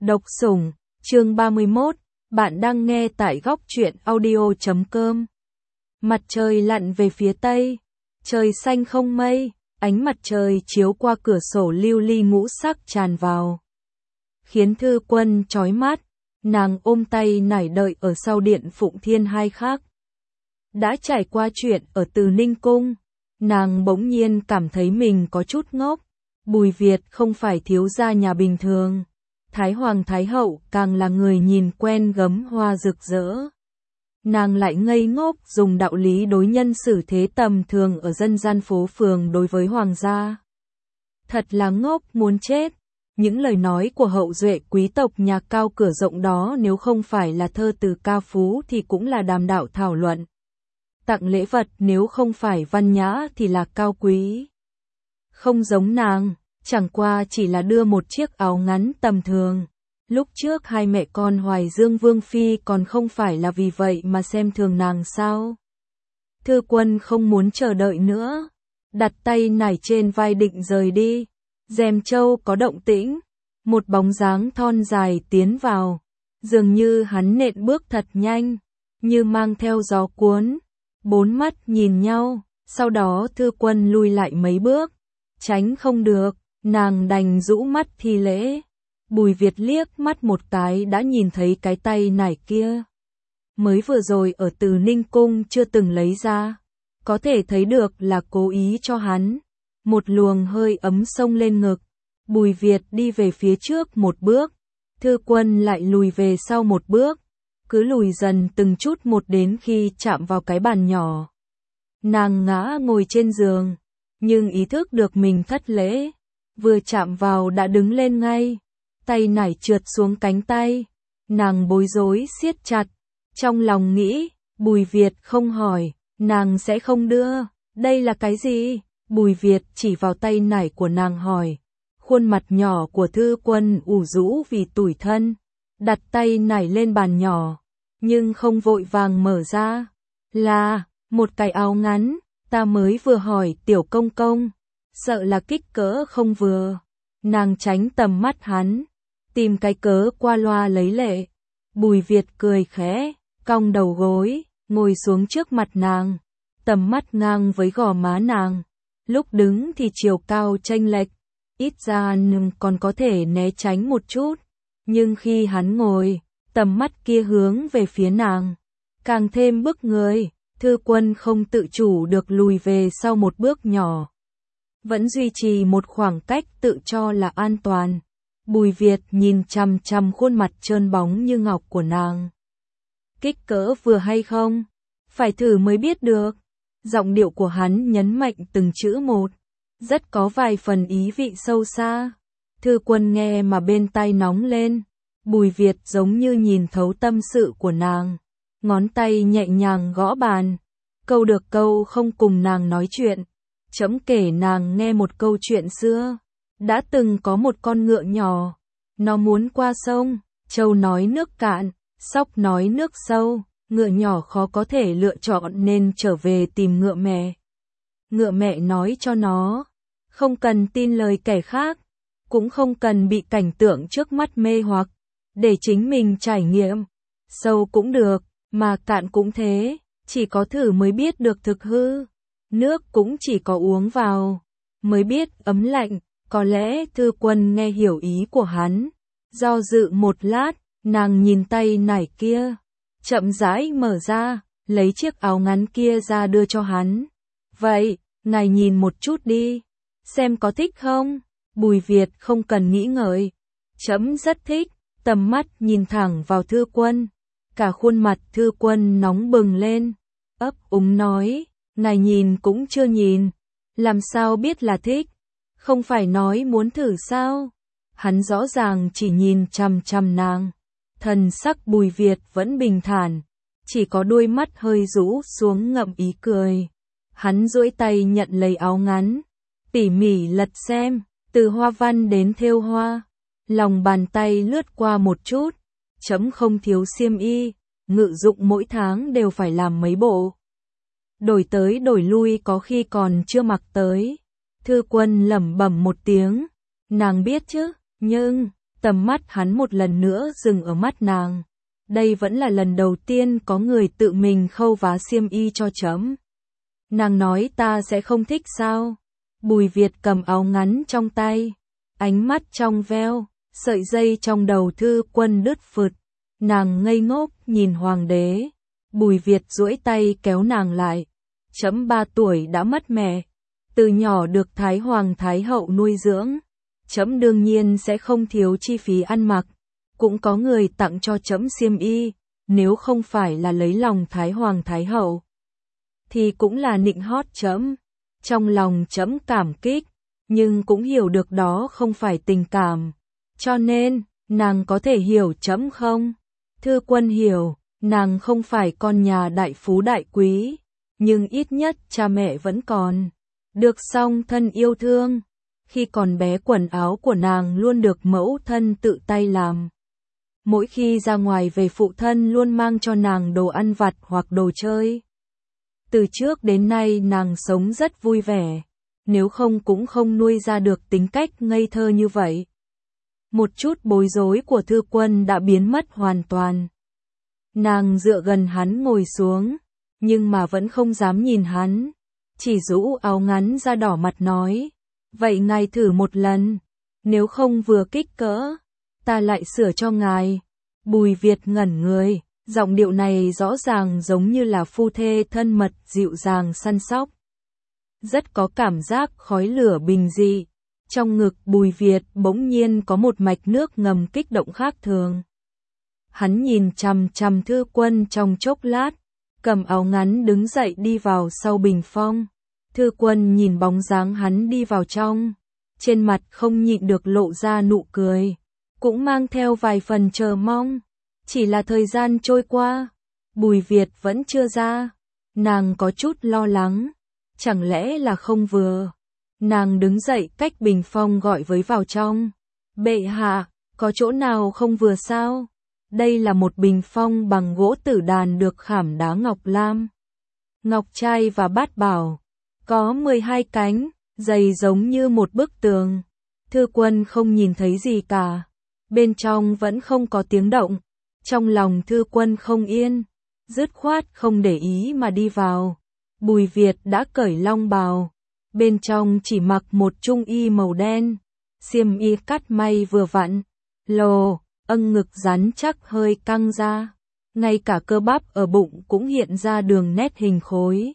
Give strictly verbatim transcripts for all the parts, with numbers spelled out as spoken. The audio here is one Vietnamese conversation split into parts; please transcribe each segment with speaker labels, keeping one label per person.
Speaker 1: Độc sủng, chương ba mươi mốt, bạn đang nghe tại góc truyện audio chấm com. Mặt trời lặn về phía tây, trời xanh không mây, ánh mặt trời chiếu qua cửa sổ lưu ly ngũ sắc tràn vào, khiến Thư Quân chói mắt, nàng ôm tay nải đợi ở sau điện Phụng Thiên hai khắc. Đã trải qua chuyện ở Từ Ninh Cung, nàng bỗng nhiên cảm thấy mình có chút ngốc, Bùi Việt không phải thiếu gia nhà bình thường. Thái Hoàng Thái Hậu càng là người nhìn quen gấm hoa rực rỡ. Nàng lại ngây ngốc dùng đạo lý đối nhân xử thế tầm thường ở dân gian phố phường đối với Hoàng gia. Thật là ngốc muốn chết. Những lời nói của hậu duệ quý tộc nhà cao cửa rộng đó nếu không phải là thơ từ ca phú thì cũng là đàm đạo thảo luận. Tặng lễ vật nếu không phải văn nhã thì là cao quý. Không giống nàng. Chẳng qua chỉ là đưa một chiếc áo ngắn tầm thường. Lúc trước hai mẹ con Hoài Dương Vương Phi còn không phải là vì vậy mà xem thường nàng sao? Thư Quân không muốn chờ đợi nữa. Đặt tay nải trên vai định rời đi. Rèm châu có động tĩnh. Một bóng dáng thon dài tiến vào. Dường như hắn nện bước thật nhanh. Như mang theo gió cuốn. Bốn mắt nhìn nhau. Sau đó Thư Quân lui lại mấy bước. Tránh không được. Nàng đành rũ mắt thi lễ. Bùi Việt liếc mắt một cái đã nhìn thấy cái tay nải kia. Mới vừa rồi ở Từ Ninh Cung chưa từng lấy ra. Có thể thấy được là cố ý cho hắn. Một luồng hơi ấm xông lên ngực. Bùi Việt đi về phía trước một bước. Thư Quân lại lùi về sau một bước. Cứ lùi dần từng chút một đến khi chạm vào cái bàn nhỏ. Nàng ngã ngồi trên giường. Nhưng ý thức được mình thất lễ. Vừa chạm vào đã đứng lên ngay, tay nải trượt xuống cánh tay, nàng bối rối siết chặt, trong lòng nghĩ, Bùi Việt không hỏi, nàng sẽ không đưa, đây là cái gì? Bùi Việt chỉ vào tay nải của nàng hỏi, khuôn mặt nhỏ của Thư Quân ủ rũ vì tủi thân, đặt tay nải lên bàn nhỏ, nhưng không vội vàng mở ra, là, một cái áo ngắn, ta mới vừa hỏi tiểu công công. Sợ là kích cỡ không vừa. Nàng tránh tầm mắt hắn. Tìm cái cớ qua loa lấy lệ. Bùi Việt cười khẽ. Cong đầu gối. Ngồi xuống trước mặt nàng. Tầm mắt ngang với gò má nàng. Lúc đứng thì chiều cao chênh lệch. Ít ra nhưng còn có thể né tránh một chút. Nhưng khi hắn ngồi. Tầm mắt kia hướng về phía nàng. Càng thêm bức người. Thư Quân không tự chủ được lùi về sau một bước nhỏ. Vẫn duy trì một khoảng cách tự cho là an toàn. Bùi Việt nhìn chằm chằm khuôn mặt trơn bóng như ngọc của nàng. Kích cỡ vừa hay không? Phải thử mới biết được. Giọng điệu của hắn nhấn mạnh từng chữ một. Rất có vài phần ý vị sâu xa. Thư Quân nghe mà bên tai nóng lên. Bùi Việt giống như nhìn thấu tâm sự của nàng. Ngón tay nhẹ nhàng gõ bàn. Câu được câu không cùng nàng nói chuyện. Chấm kể nàng nghe một câu chuyện xưa. Đã từng có một con ngựa nhỏ. Nó muốn qua sông. Trâu nói nước cạn. Sóc nói nước sâu. Ngựa nhỏ khó có thể lựa chọn nên trở về tìm ngựa mẹ. Ngựa mẹ nói cho nó. Không cần tin lời kẻ khác. Cũng không cần bị cảnh tượng trước mắt mê hoặc. Để chính mình trải nghiệm. Sâu cũng được. Mà cạn cũng thế. Chỉ có thử mới biết được thực hư. Nước cũng chỉ có uống vào, mới biết ấm lạnh, có lẽ Thư Quân nghe hiểu ý của hắn. Do dự một lát, nàng nhìn tay nải kia, chậm rãi mở ra, lấy chiếc áo ngắn kia ra đưa cho hắn. Vậy, ngài nhìn một chút đi, xem có thích không? Bùi Việt không cần nghĩ ngợi. Chấm rất thích, tầm mắt nhìn thẳng vào Thư Quân. Cả khuôn mặt Thư Quân nóng bừng lên, ấp úng nói. Ngài nhìn cũng chưa nhìn, làm sao biết là thích, không phải nói muốn thử sao? Hắn rõ ràng chỉ nhìn chằm chằm nàng, thần sắc Bùi Việt vẫn bình thản, chỉ có đôi mắt hơi rũ xuống ngậm ý cười. Hắn duỗi tay nhận lấy áo ngắn, tỉ mỉ lật xem, từ hoa văn đến thêu hoa, lòng bàn tay lướt qua một chút, chấm không thiếu xiêm y, ngự dụng mỗi tháng đều phải làm mấy bộ. Đổi tới đổi lui có khi còn chưa mặc tới. Thư Quân lẩm bẩm một tiếng. Nàng biết chứ, nhưng, Tầm mắt hắn một lần nữa dừng ở mắt nàng. Đây vẫn là lần đầu tiên có người tự mình khâu vá xiêm y cho trẫm. Nàng nói ta sẽ không thích sao? Bùi Việt cầm áo ngắn trong tay, ánh mắt trong veo, sợi dây trong đầu Thư Quân đứt phượt. Nàng ngây ngốc nhìn hoàng đế. Bùi Việt duỗi tay kéo nàng lại. Trẫm ba tuổi đã mất mẹ, từ nhỏ được Thái Hoàng Thái Hậu nuôi dưỡng. Trẫm đương nhiên sẽ không thiếu chi phí ăn mặc, cũng có người tặng cho trẫm xiêm y, nếu không phải là lấy lòng Thái Hoàng Thái Hậu, thì cũng là nịnh hót trẫm. Trong lòng trẫm cảm kích, nhưng cũng hiểu được đó không phải tình cảm. Cho nên, nàng có thể hiểu trẫm không? Thư Quân hiểu, nàng không phải con nhà đại phú đại quý, nhưng ít nhất cha mẹ vẫn còn được song thân yêu thương. Khi còn bé quần áo của nàng luôn được mẫu thân tự tay làm. Mỗi khi ra ngoài về phụ thân luôn mang cho nàng đồ ăn vặt hoặc đồ chơi. Từ trước đến nay nàng sống rất vui vẻ, nếu không cũng không nuôi ra được tính cách ngây thơ như vậy. Một chút bối rối của Thư Quân đã biến mất hoàn toàn. Nàng dựa gần hắn ngồi xuống, nhưng mà vẫn không dám nhìn hắn, chỉ rũ áo ngắn ra đỏ mặt nói. Vậy ngài thử một lần, nếu không vừa kích cỡ, ta lại sửa cho ngài. Bùi Việt ngẩn người, giọng điệu này rõ ràng giống như là phu thê thân mật dịu dàng săn sóc. Rất có cảm giác khói lửa bình dị. Trong ngực Bùi Việt bỗng nhiên có một mạch nước ngầm kích động khác thường. Hắn nhìn chằm chằm Thư Quân trong chốc lát, cầm áo ngắn đứng dậy đi vào sau bình phong. Thư Quân nhìn bóng dáng hắn đi vào trong, trên mặt không nhịn được lộ ra nụ cười, cũng mang theo vài phần chờ mong. Chỉ là thời gian trôi qua, Bùi Việt vẫn chưa ra, nàng có chút lo lắng, chẳng lẽ là không vừa. Nàng đứng dậy cách bình phong gọi với vào trong. Bệ hạ, có chỗ nào không vừa sao? Đây là một bình phong bằng gỗ tử đàn được khảm đá ngọc lam, ngọc trai và bát bảo. Có mười hai cánh, dày giống như một bức tường. Thư Quân không nhìn thấy gì cả. Bên trong vẫn không có tiếng động. Trong lòng Thư Quân không yên, dứt khoát không để ý mà đi vào. Bùi Việt đã cởi long bào, bên trong chỉ mặc một trung y màu đen, xiêm y cắt may vừa vặn, lồ, âng ngực rắn chắc hơi căng ra, ngay cả cơ bắp ở bụng cũng hiện ra đường nét hình khối.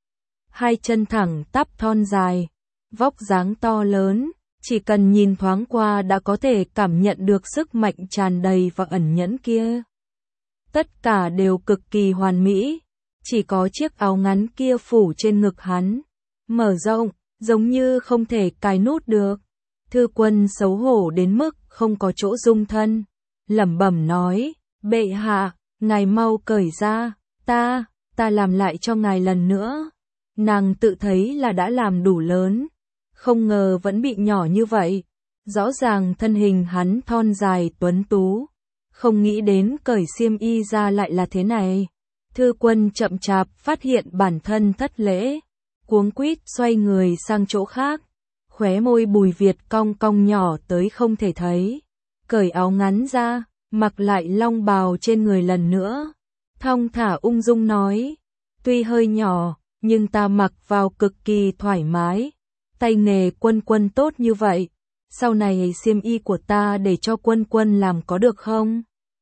Speaker 1: Hai chân thẳng tắp thon dài, vóc dáng to lớn, chỉ cần nhìn thoáng qua đã có thể cảm nhận được sức mạnh tràn đầy và ẩn nhẫn kia. Tất cả đều cực kỳ hoàn mỹ, chỉ có chiếc áo ngắn kia phủ trên ngực hắn, mở rộng, giống như không thể cài nút được. Thư Quân xấu hổ đến mức không có chỗ dung thân, lẩm bẩm nói, bệ hạ, ngài mau cởi ra, ta, ta làm lại cho ngài lần nữa. Nàng tự thấy là đã làm đủ lớn, không ngờ vẫn bị nhỏ như vậy. Rõ ràng thân hình hắn thon dài tuấn tú, không nghĩ đến cởi xiêm y ra lại là thế này. Thư Quân chậm chạp phát hiện bản thân thất lễ, cuống quýt xoay người sang chỗ khác. Khóe môi Bùi Việt cong cong nhỏ tới không thể thấy, cởi áo ngắn ra, mặc lại long bào trên người lần nữa, thong thả ung dung nói, tuy hơi nhỏ, nhưng ta mặc vào cực kỳ thoải mái. Tay nghề Quân Quân tốt như vậy, sau này xiêm y của ta để cho Quân Quân làm có được không?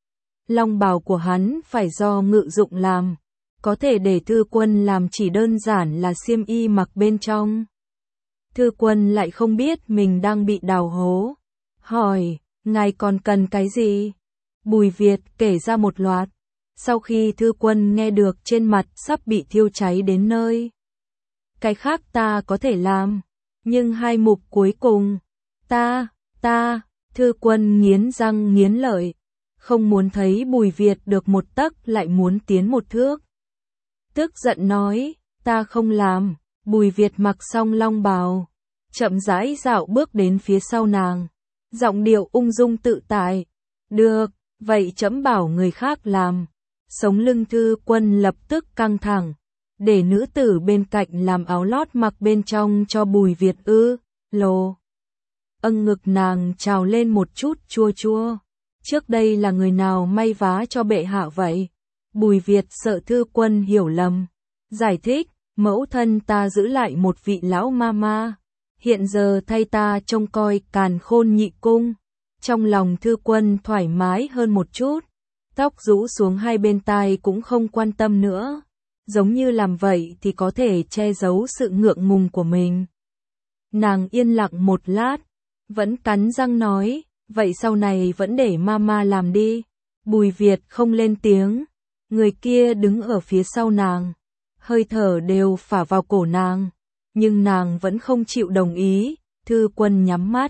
Speaker 1: Long bào của hắn phải do Ngự Dụng làm, có thể để Thư Quân làm chỉ đơn giản là xiêm y mặc bên trong. Thư Quân lại không biết mình đang bị đào hố, hỏi, ngài còn cần cái gì? Bùi Việt kể ra một loạt. Sau khi Thư Quân nghe được, trên mặt sắp bị thiêu cháy đến nơi. Cái khác ta có thể làm, nhưng hai mục cuối cùng, ta, ta, Thư Quân nghiến răng nghiến lợi, không muốn thấy Bùi Việt được một tấc lại muốn tiến một thước. Tức giận nói, ta không làm. Bùi Việt mặc xong long bào, chậm rãi dạo bước đến phía sau nàng, giọng điệu ung dung tự tại, được, vậy trẫm bảo người khác làm. Sống lưng Thư Quân lập tức căng thẳng, để nữ tử bên cạnh làm áo lót mặc bên trong cho Bùi Việt ư, lồ. âng ngực nàng trào lên một chút chua chua. Trước đây là người nào may vá cho bệ hạ vậy? Bùi Việt sợ Thư Quân hiểu lầm. Giải thích, mẫu thân ta giữ lại một vị lão mama. Hiện giờ thay ta trông coi Càn Khôn nhị cung. Trong lòng Thư Quân thoải mái hơn một chút. Tóc rũ xuống hai bên tai cũng không quan tâm nữa. Giống như làm vậy thì có thể che giấu sự ngượng ngùng của mình. Nàng yên lặng một lát, vẫn cắn răng nói, vậy sau này vẫn để mama làm đi. Bùi Việt không lên tiếng, người kia đứng ở phía sau nàng, hơi thở đều phả vào cổ nàng, nhưng nàng vẫn không chịu đồng ý. Thư Quân nhắm mắt.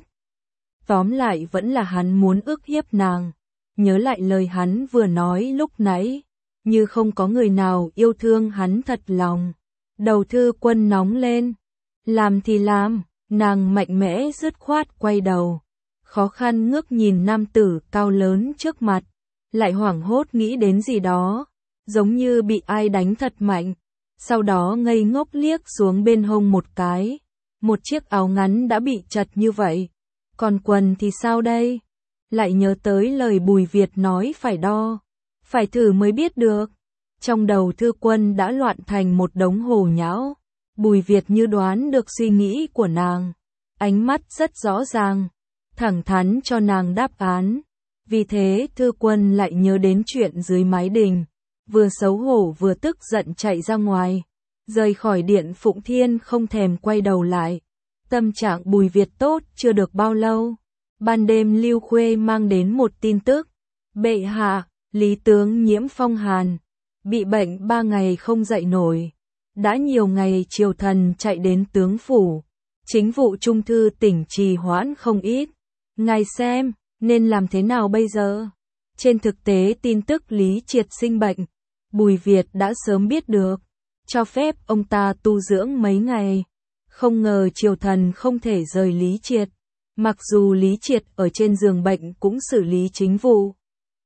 Speaker 1: Tóm lại vẫn là hắn muốn ức hiếp nàng. Nhớ lại lời hắn vừa nói lúc nãy, như không có người nào yêu thương hắn thật lòng. Đầu Thư Quân nóng lên. Làm thì làm, nàng mạnh mẽ dứt khoát quay đầu. Khó khăn ngước nhìn nam tử cao lớn trước mặt, lại hoảng hốt nghĩ đến gì đó, giống như bị ai đánh thật mạnh. Sau đó ngây ngốc liếc xuống bên hông một cái, một chiếc áo ngắn đã bị chật như vậy. Còn quần thì sao đây? Lại nhớ tới lời Bùi Việt nói phải đo, phải thử mới biết được. Trong đầu Thư Quân đã loạn thành một đống hồ nhão. Bùi Việt như đoán được suy nghĩ của nàng, ánh mắt rất rõ ràng, thẳng thắn cho nàng đáp án. Vì thế Thư Quân lại nhớ đến chuyện dưới mái đình, vừa xấu hổ vừa tức giận chạy ra ngoài, rời khỏi điện Phụng Thiên không thèm quay đầu lại. Tâm trạng Bùi Việt tốt chưa được bao lâu, ban đêm Lưu Khuê mang đến một tin tức. Bệ hạ, Lý tướng nhiễm phong hàn, bị bệnh ba ngày không dậy nổi. Đã nhiều ngày triều thần chạy đến tướng phủ, chính vụ trung thư tỉnh trì hoãn không ít. Ngài xem, nên làm thế nào bây giờ? Trên thực tế tin tức Lý Triệt sinh bệnh, Bùi Việt đã sớm biết được, cho phép ông ta tu dưỡng mấy ngày. Không ngờ triều thần không thể rời Lý Triệt, mặc dù Lý Triệt ở trên giường bệnh cũng xử lý chính vụ.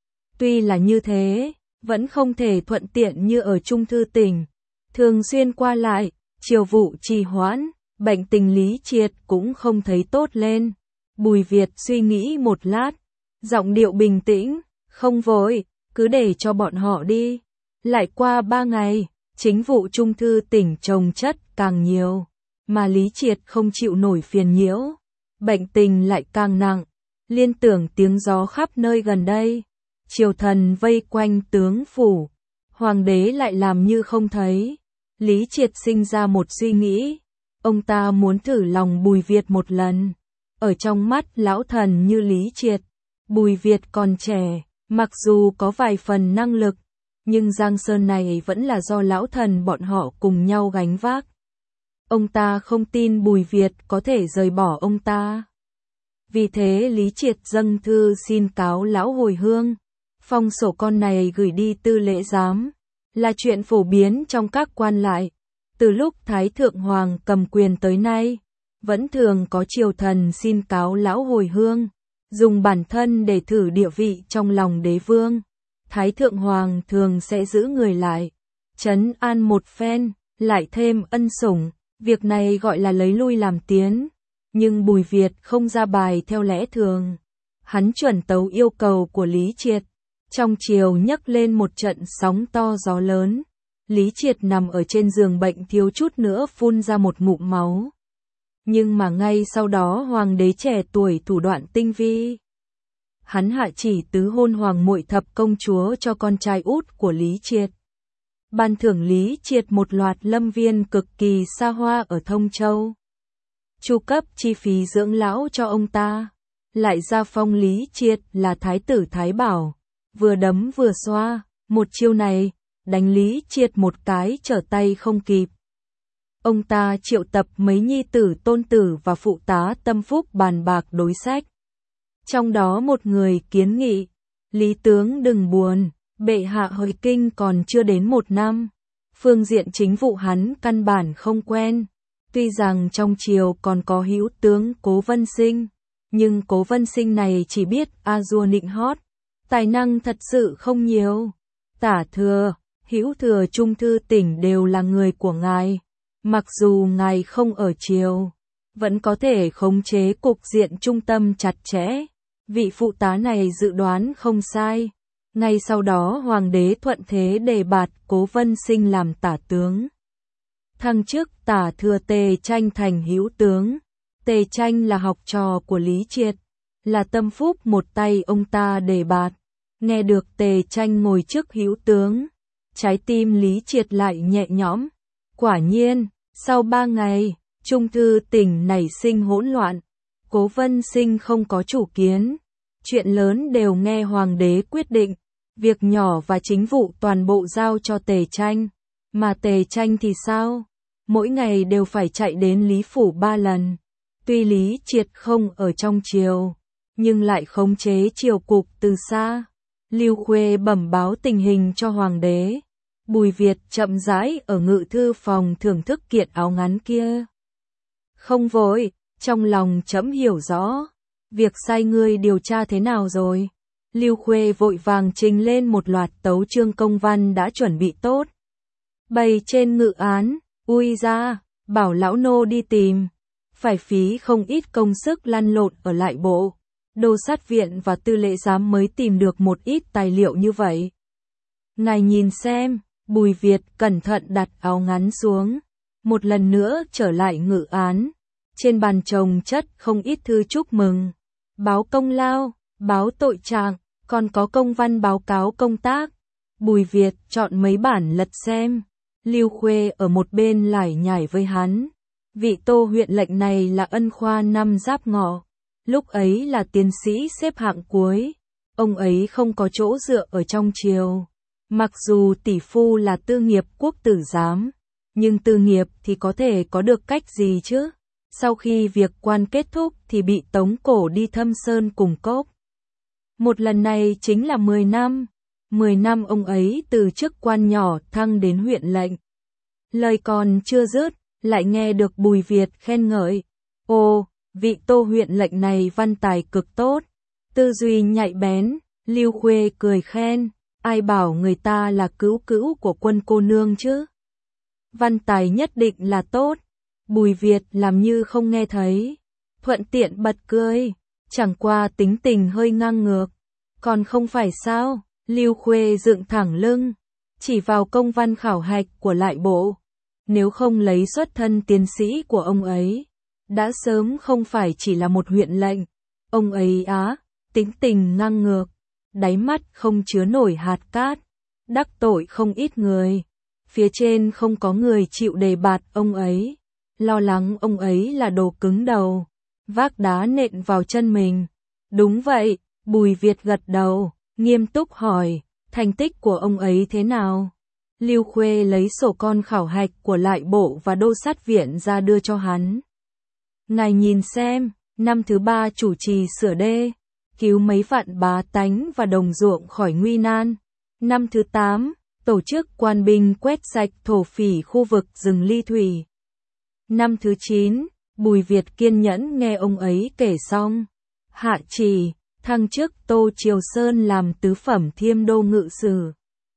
Speaker 1: Tuy là như thế, vẫn không thể thuận tiện như ở trung thư tỉnh. Thường xuyên qua lại, triều vụ trì hoãn, bệnh tình Lý Triệt cũng không thấy tốt lên. Bùi Việt suy nghĩ một lát, giọng điệu bình tĩnh, không vội, cứ để cho bọn họ đi. Lại qua ba ngày, chính vụ trung thư tỉnh chồng chất càng nhiều, mà Lý Triệt không chịu nổi phiền nhiễu, bệnh tình lại càng nặng. Liên tưởng tiếng gió khắp nơi gần đây, triều thần vây quanh tướng phủ, hoàng đế lại làm như không thấy. Lý Triệt sinh ra một suy nghĩ, ông ta muốn thử lòng Bùi Việt một lần. Ở trong mắt lão thần như Lý Triệt, Bùi Việt còn trẻ, mặc dù có vài phần năng lực, nhưng giang sơn này vẫn là do lão thần bọn họ cùng nhau gánh vác. Ông ta không tin Bùi Việt có thể rời bỏ ông ta. Vì thế Lý Triệt dâng thư xin cáo lão hồi hương. Phong sổ con này gửi đi tư lễ giám, là chuyện phổ biến trong các quan lại. Từ lúc Thái Thượng Hoàng cầm quyền tới nay, vẫn thường có triều thần xin cáo lão hồi hương, dùng bản thân để thử địa vị trong lòng đế vương. Thái Thượng Hoàng thường sẽ giữ người lại, trấn an một phen, lại thêm ân sủng. Việc này gọi là lấy lui làm tiến. Nhưng Bùi Việt không ra bài theo lẽ thường. Hắn chuẩn tấu yêu cầu của Lý Triệt. Trong triều nhấc lên một trận sóng to gió lớn. Lý Triệt nằm ở trên giường bệnh thiếu chút nữa phun ra một ngụm máu. Nhưng mà ngay sau đó hoàng đế trẻ tuổi thủ đoạn tinh vi. Hắn hạ chỉ tứ hôn hoàng muội thập công chúa cho con trai út của Lý Triệt. Ban thưởng Lý Triệt một loạt lâm viên cực kỳ xa hoa ở Thông Châu. Chu cấp chi phí dưỡng lão cho ông ta. Lại gia phong Lý Triệt là thái tử Thái Bảo. Vừa đấm vừa xoa, một chiêu này, đánh Lý Triệt một cái trở tay không kịp. Ông ta triệu tập mấy nhi tử tôn tử và phụ tá tâm phúc bàn bạc đối sách. Trong đó một người kiến nghị, Lý tướng đừng buồn, bệ hạ hồi kinh còn chưa đến một năm. Phương diện chính vụ hắn căn bản không quen. Tuy rằng trong triều còn có hữu tướng Cố Vân Sinh, nhưng Cố Vân Sinh này chỉ biết a dua nịnh hót, tài năng thật sự không nhiều. Tả thừa, hữu thừa trung thư tỉnh đều là người của ngài, mặc dù ngài không ở triều, vẫn có thể khống chế cục diện trung tâm chặt chẽ. Vị phụ tá này dự đoán không sai. Ngay sau đó hoàng đế thuận thế đề bạt Cố Vân Sinh làm tả tướng. Thăng chức tả thừa Tề Tranh thành hữu tướng. Tề Tranh là học trò của Lý Triệt, là tâm phúc một tay ông ta đề bạt. Nghe được Tề Tranh ngồi chức hữu tướng, trái tim Lý Triệt lại nhẹ nhõm. Quả nhiên, sau ba ngày, Trung Thư Tỉnh nảy sinh hỗn loạn. Cố Vân Sinh không có chủ kiến. Chuyện lớn đều nghe hoàng đế quyết định. Việc nhỏ và chính vụ toàn bộ giao cho Tề Tranh. Mà Tề Tranh thì sao? Mỗi ngày đều phải chạy đến Lý Phủ ba lần. Tuy Lý Triệt không ở trong triều, nhưng lại khống chế triều cục từ xa. Lưu Khuê bẩm báo tình hình cho hoàng đế. Bùi Việt chậm rãi ở ngự thư phòng thưởng thức kiện áo ngắn kia. Không vội, trong lòng trẫm hiểu rõ. Việc sai ngươi điều tra thế nào rồi? Lưu Khuê vội vàng trình lên một loạt tấu chương công văn đã chuẩn bị tốt. Bày trên ngự án, ui ra, bảo lão nô đi tìm. Phải phí không ít công sức lăn lộn ở lại bộ. Đô sát viện và tư lệ giám mới tìm được một ít tài liệu như vậy. Ngài nhìn xem, Bùi Việt cẩn thận đặt áo ngắn xuống. Một lần nữa trở lại ngự án. Trên bàn chồng chất không ít thư chúc mừng. Báo công lao, báo tội trạng, còn có công văn báo cáo công tác. Bùi Việt chọn mấy bản lật xem. Lưu Khuê ở một bên lải nhải với hắn. Vị Tô huyện lệnh này là ân khoa năm Giáp Ngọ. Lúc ấy là tiến sĩ xếp hạng cuối. Ông ấy không có chỗ dựa ở trong triều. Mặc dù tỷ phu là tư nghiệp quốc tử giám, nhưng tư nghiệp thì có thể có được cách gì chứ? Sau khi việc quan kết thúc thì bị tống cổ đi Thâm Sơn cùng cốc. Một lần này chính là mười năm. mười năm ông ấy từ chức quan nhỏ thăng đến huyện lệnh. Lời còn chưa dứt, lại nghe được Bùi Việt khen ngợi. Ồ, vị Tô huyện lệnh này văn tài cực tốt, tư duy nhạy bén. Lưu Khuê cười khen. Ai bảo người ta là cứu cữu của Quân cô nương chứ? Văn tài nhất định là tốt. Bùi Việt làm như không nghe thấy, thuận tiện bật cười. Chẳng qua tính tình hơi ngang ngược. Còn không phải sao? Lưu Khuê dựng thẳng lưng, chỉ vào công văn khảo hạch của lại bộ. Nếu không lấy xuất thân tiến sĩ của ông ấy, đã sớm không phải chỉ là một huyện lệnh. Ông ấy á, tính tình ngang ngược, đáy mắt không chứa nổi hạt cát, đắc tội không ít người. Phía trên không có người chịu đề bạt ông ấy, lo lắng ông ấy là đồ cứng đầu, vác đá nện vào chân mình. Đúng vậy, Bùi Việt gật đầu, nghiêm túc hỏi, thành tích của ông ấy thế nào? Lưu Khuê lấy sổ con khảo hạch của lại bộ và đô sát viện ra đưa cho hắn. Ngài nhìn xem, năm thứ ba chủ trì sửa đê, cứu mấy vạn bá tánh và đồng ruộng khỏi nguy nan. Năm thứ tám, tổ chức quan binh quét sạch thổ phỉ khu vực rừng Ly Thủy. Năm thứ chín, Bùi Việt kiên nhẫn nghe ông ấy kể xong. Hạ chỉ, thăng chức Tô Triều Sơn làm tứ phẩm Thiêm Đô ngự sử.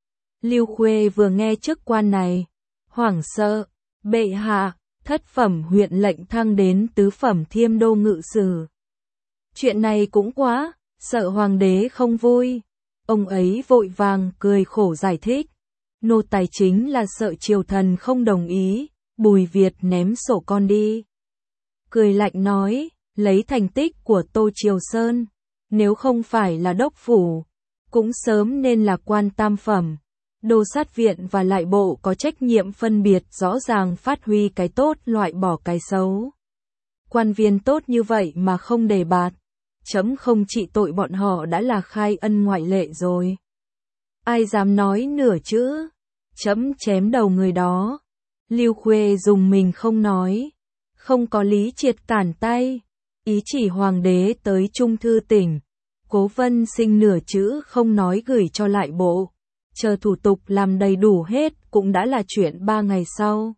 Speaker 1: Lưu Khuê vừa nghe chức quan này, hoảng sợ, bệ hạ, thất phẩm huyện lệnh thăng đến tứ phẩm Thiêm Đô ngự sử. Chuyện này cũng quá, sợ hoàng đế không vui. Ông ấy vội vàng cười khổ giải thích. Nô tài chính là sợ triều thần không đồng ý. Bùi Việt ném sổ con đi. Cười lạnh nói, lấy thành tích của Tô Triều Sơn, nếu không phải là đốc phủ, cũng sớm nên là quan tam phẩm. Đô sát viện và lại bộ có trách nhiệm phân biệt rõ ràng, phát huy cái tốt loại bỏ cái xấu. Quan viên tốt như vậy mà không đề bạt, chấm không trị tội bọn họ đã là khai ân ngoại lệ rồi. Ai dám nói nửa chữ, chấm chém đầu người đó. Lưu Khuê dùng mình không nói, không có Lý Triệt cản tay, ý chỉ hoàng đế tới Trung Thư Tỉnh. Cố Vân Sinh nửa chữ không nói gửi cho lại bộ, chờ thủ tục làm đầy đủ hết cũng đã là chuyện ba ngày sau.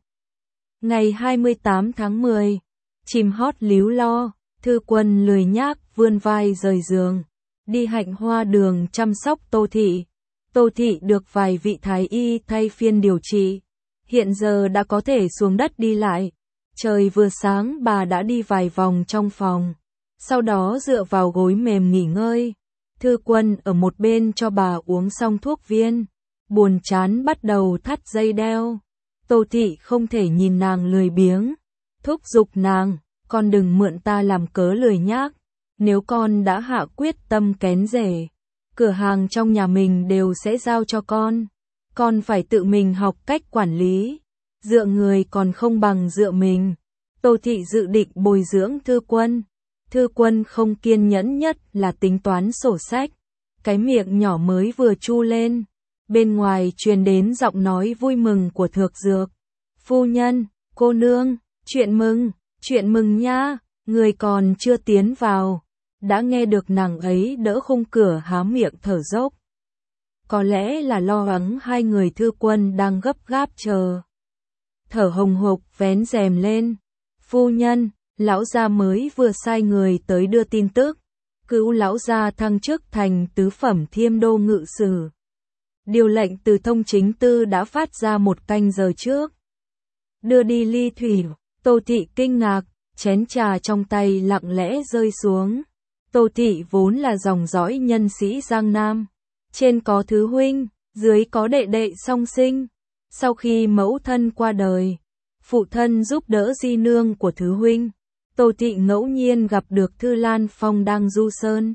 Speaker 1: Ngày hai mươi tám tháng mười, chim hót líu lo, Thư Quân lười nhác vươn vai rời giường, đi Hạnh Hoa Đường chăm sóc Tô Thị. Tô Thị được vài vị thái y thay phiên điều trị, hiện giờ đã có thể xuống đất đi lại. Trời vừa sáng bà đã đi vài vòng trong phòng, sau đó dựa vào gối mềm nghỉ ngơi. Thư Quân ở một bên cho bà uống xong thuốc viên, buồn chán bắt đầu thắt dây đeo. Tô Thị không thể nhìn nàng lười biếng, thúc giục nàng, con đừng mượn ta làm cớ lười nhác, nếu con đã hạ quyết tâm kén rể, cửa hàng trong nhà mình đều sẽ giao cho con, con phải tự mình học cách quản lý, dựa người còn không bằng dựa mình. Tô Thị dự định bồi dưỡng Thư Quân. Thư Quân không kiên nhẫn nhất là tính toán sổ sách, cái miệng nhỏ mới vừa chu lên, bên ngoài truyền đến giọng nói vui mừng của Thược Dược. Phu nhân, cô nương, chuyện mừng, chuyện mừng nha, người còn chưa tiến vào, đã nghe được nàng ấy đỡ khung cửa há miệng thở dốc. Có lẽ là lo lắng hai người Thư Quân đang gấp gáp chờ. Thở hồng hộc vén rèm lên. Phu nhân, lão gia mới vừa sai người tới đưa tin tức, cứu lão gia thăng chức thành tứ phẩm Thiêm Đô ngự sử. Điều lệnh từ Thông Chính Tư đã phát ra một canh giờ trước. Đưa đi ly thủy, Tô Thị kinh ngạc, chén trà trong tay lặng lẽ rơi xuống. Tô Thị vốn là dòng dõi nhân sĩ Giang Nam, trên có thứ huynh, dưới có đệ đệ song sinh. Sau khi mẫu thân qua đời, phụ thân giúp đỡ di nương của thứ huynh, Tô Thị ngẫu nhiên gặp được Thư Lan Phong đang du sơn.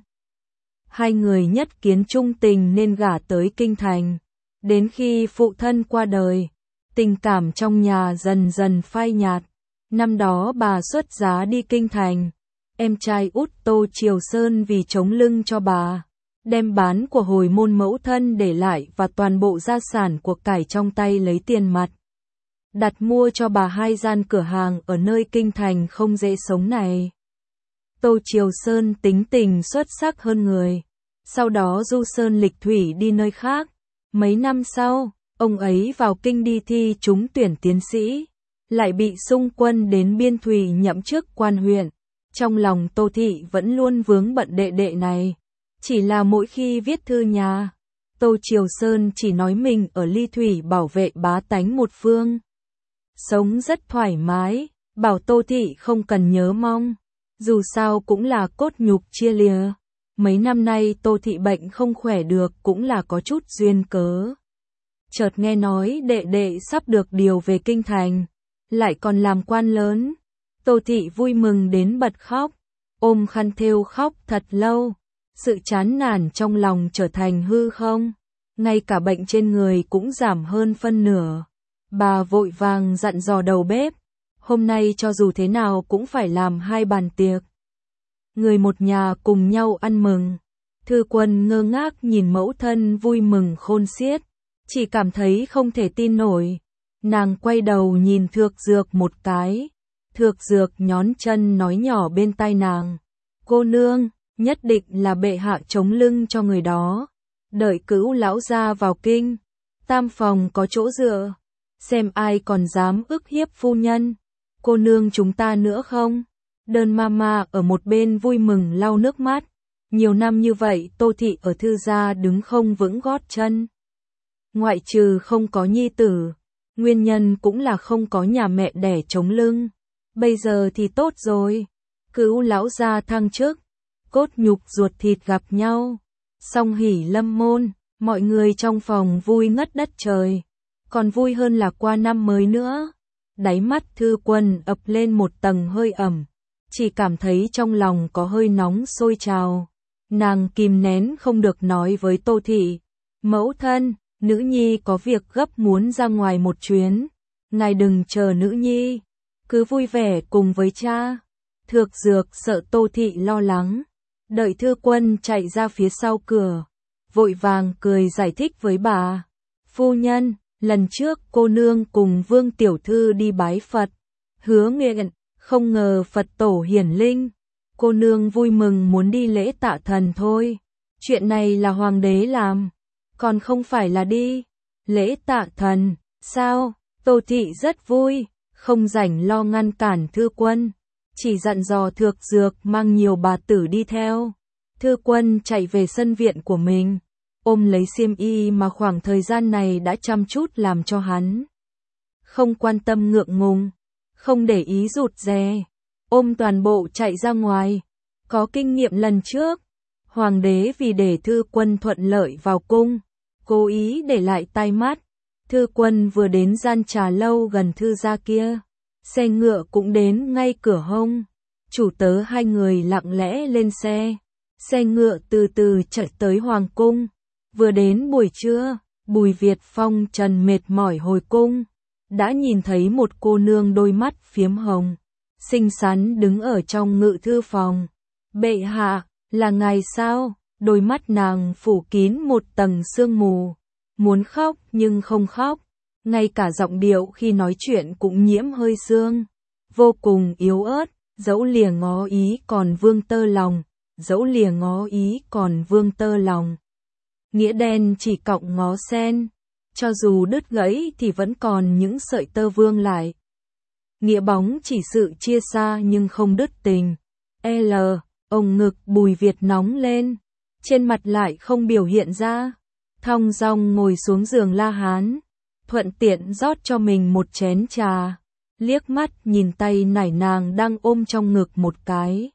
Speaker 1: Hai người nhất kiến trung tình nên gả tới kinh thành. Đến khi phụ thân qua đời, tình cảm trong nhà dần dần phai nhạt. Năm đó bà xuất giá đi kinh thành, em trai út Tô Triều Sơn vì chống lưng cho bà, đem bán của hồi môn mẫu thân để lại và toàn bộ gia sản của cải trong tay lấy tiền mặt. Đặt mua cho bà hai gian cửa hàng ở nơi kinh thành không dễ sống này. Tô Triều Sơn tính tình xuất sắc hơn người, sau đó du sơn lịch thủy đi nơi khác. Mấy năm sau, ông ấy vào kinh đi thi trúng tuyển tiến sĩ, lại bị xung quân đến Biên Thùy nhậm chức quan huyện. Trong lòng Tô Thị vẫn luôn vướng bận đệ đệ này, chỉ là mỗi khi viết thư nhà, Tô Triều Sơn chỉ nói mình ở Ly Thủy bảo vệ bá tánh một phương. Sống rất thoải mái, bảo Tô Thị không cần nhớ mong, dù sao cũng là cốt nhục chia lìa. Mấy năm nay Tô Thị bệnh không khỏe được cũng là có chút duyên cớ. Chợt nghe nói đệ đệ sắp được điều về kinh thành, lại còn làm quan lớn. Tô Thị vui mừng đến bật khóc, ôm khăn thêu khóc thật lâu. Sự chán nản trong lòng trở thành hư không, ngay cả bệnh trên người cũng giảm hơn phân nửa. Bà vội vàng dặn dò đầu bếp, hôm nay cho dù thế nào cũng phải làm hai bàn tiệc. Người một nhà cùng nhau ăn mừng. Thư Quân ngơ ngác nhìn mẫu thân vui mừng khôn xiết, chỉ cảm thấy không thể tin nổi. Nàng quay đầu nhìn Thược Dược một cái. Thược Dược nhón chân nói nhỏ bên tai nàng, cô nương, nhất định là bệ hạ chống lưng cho người đó. Đợi cữu lão gia vào kinh, tam phòng có chỗ dựa, xem ai còn dám ức hiếp phu nhân. Cô nương chúng ta nữa không? Đơn mama ở một bên vui mừng lau nước mắt. Nhiều năm như vậy Tô Thị ở Thư gia đứng không vững gót chân. Ngoại trừ không có nhi tử, nguyên nhân cũng là không có nhà mẹ đẻ chống lưng. Bây giờ thì tốt rồi, cữu lão gia thăng chức, cốt nhục ruột thịt gặp nhau, song hỉ lâm môn, mọi người trong phòng vui ngất đất trời, còn vui hơn là qua năm mới nữa. Đáy mắt Thư Quân ập lên một tầng hơi ẩm, chỉ cảm thấy trong lòng có hơi nóng sôi trào. Nàng kìm nén không được nói với Tô Thị, mẫu thân, nữ nhi có việc gấp muốn ra ngoài một chuyến, ngài đừng chờ nữ nhi, cứ vui vẻ cùng với cha. Thược Dược sợ Tô Thị lo lắng, đợi Thư Quân chạy ra phía sau cửa, vội vàng cười giải thích với bà, phu nhân, lần trước cô nương cùng Vương tiểu thư đi bái Phật, hứa nguyện, không ngờ Phật tổ hiển linh, cô nương vui mừng muốn đi lễ tạ thần thôi. Chuyện này là hoàng đế làm, còn không phải là đi lễ tạ thần, sao? Tô Thị rất vui, không rảnh lo ngăn cản Thư Quân, chỉ dặn dò Thược Dược mang nhiều bà tử đi theo. Thư Quân chạy về sân viện của mình, ôm lấy xiêm y mà khoảng thời gian này đã chăm chút làm cho hắn. Không quan tâm ngượng ngùng, không để ý rụt rè, ôm toàn bộ chạy ra ngoài. Có kinh nghiệm lần trước, hoàng đế vì để Thư Quân thuận lợi vào cung, cố ý để lại tai mắt. Thư Quân vừa đến gian trà lâu gần Thư gia kia, xe ngựa cũng đến ngay cửa hông. Chủ tớ hai người lặng lẽ lên xe, xe ngựa từ từ chạy tới hoàng cung. Vừa đến buổi trưa, Bùi Việt Phong trần mệt mỏi hồi cung, đã nhìn thấy một cô nương đôi mắt phiếm hồng, xinh xắn đứng ở trong ngự thư phòng. Bệ hạ, là ngài sao? Đôi mắt nàng phủ kín một tầng sương mù, muốn khóc nhưng không khóc, ngay cả giọng điệu khi nói chuyện cũng nhiễm hơi sương, vô cùng yếu ớt. Dẫu lìa ngó ý còn vương tơ lòng, dẫu lìa ngó ý còn vương tơ lòng. Nghĩa đen chỉ cọng ngó sen, cho dù đứt gãy thì vẫn còn những sợi tơ vương lại. Nghĩa bóng chỉ sự chia xa nhưng không đứt tình. L, ông ngực Bùi Việt nóng lên, trên mặt lại không biểu hiện ra. Thong dong ngồi xuống giường La Hán, thuận tiện rót cho mình một chén trà. Liếc mắt nhìn tay nải nàng đang ôm trong ngực một cái.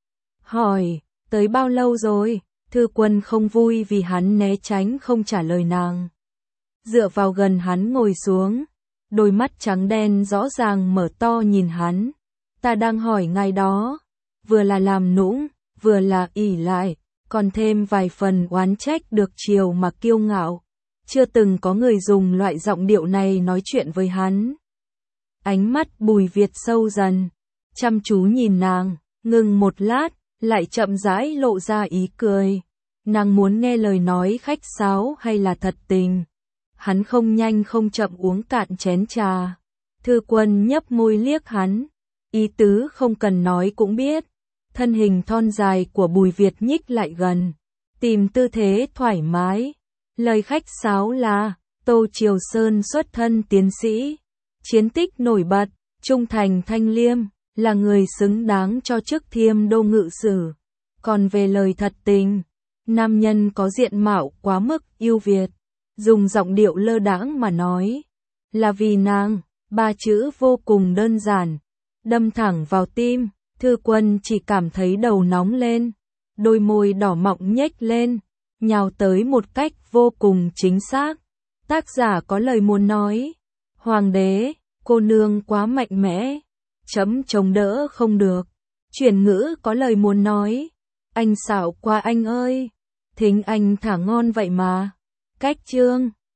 Speaker 1: Hỏi, tới bao lâu rồi? Thư Quân không vui vì hắn né tránh không trả lời nàng. Dựa vào gần hắn ngồi xuống, đôi mắt trắng đen rõ ràng mở to nhìn hắn. Ta đang hỏi ngài đó, vừa là làm nũng, vừa là ỷ lại, còn thêm vài phần oán trách được chiều mà kiêu ngạo. Chưa từng có người dùng loại giọng điệu này nói chuyện với hắn. Ánh mắt Bùi Việt sâu dần, chăm chú nhìn nàng, ngừng một lát, lại chậm rãi lộ ra ý cười. Nàng muốn nghe lời nói khách sáo hay là thật tình? Hắn không nhanh không chậm uống cạn chén trà. Thư Quân nhấp môi liếc hắn, ý tứ không cần nói cũng biết. Thân hình thon dài của Bùi Việt nhích lại gần, tìm tư thế thoải mái. Lời khách sáo là, Tô Triều Sơn xuất thân tiến sĩ, chiến tích nổi bật, trung thành thanh liêm, là người xứng đáng cho chức Thiêm Đô ngự sử. Còn về lời thật tình, nam nhân có diện mạo quá mức ưu việt, dùng giọng điệu lơ đãng mà nói, là vì nàng. Ba chữ vô cùng đơn giản, đâm thẳng vào tim. Thư Quân chỉ cảm thấy đầu nóng lên, đôi môi đỏ mọng nhếch lên, nhào tới một cách vô cùng chính xác. Tác giả có lời muốn nói, hoàng đế, cô nương quá mạnh mẽ, chấm chống đỡ không được. Chuyển ngữ có lời muốn nói, anh xạo quá anh ơi, thính anh thả ngon vậy mà. Cách chương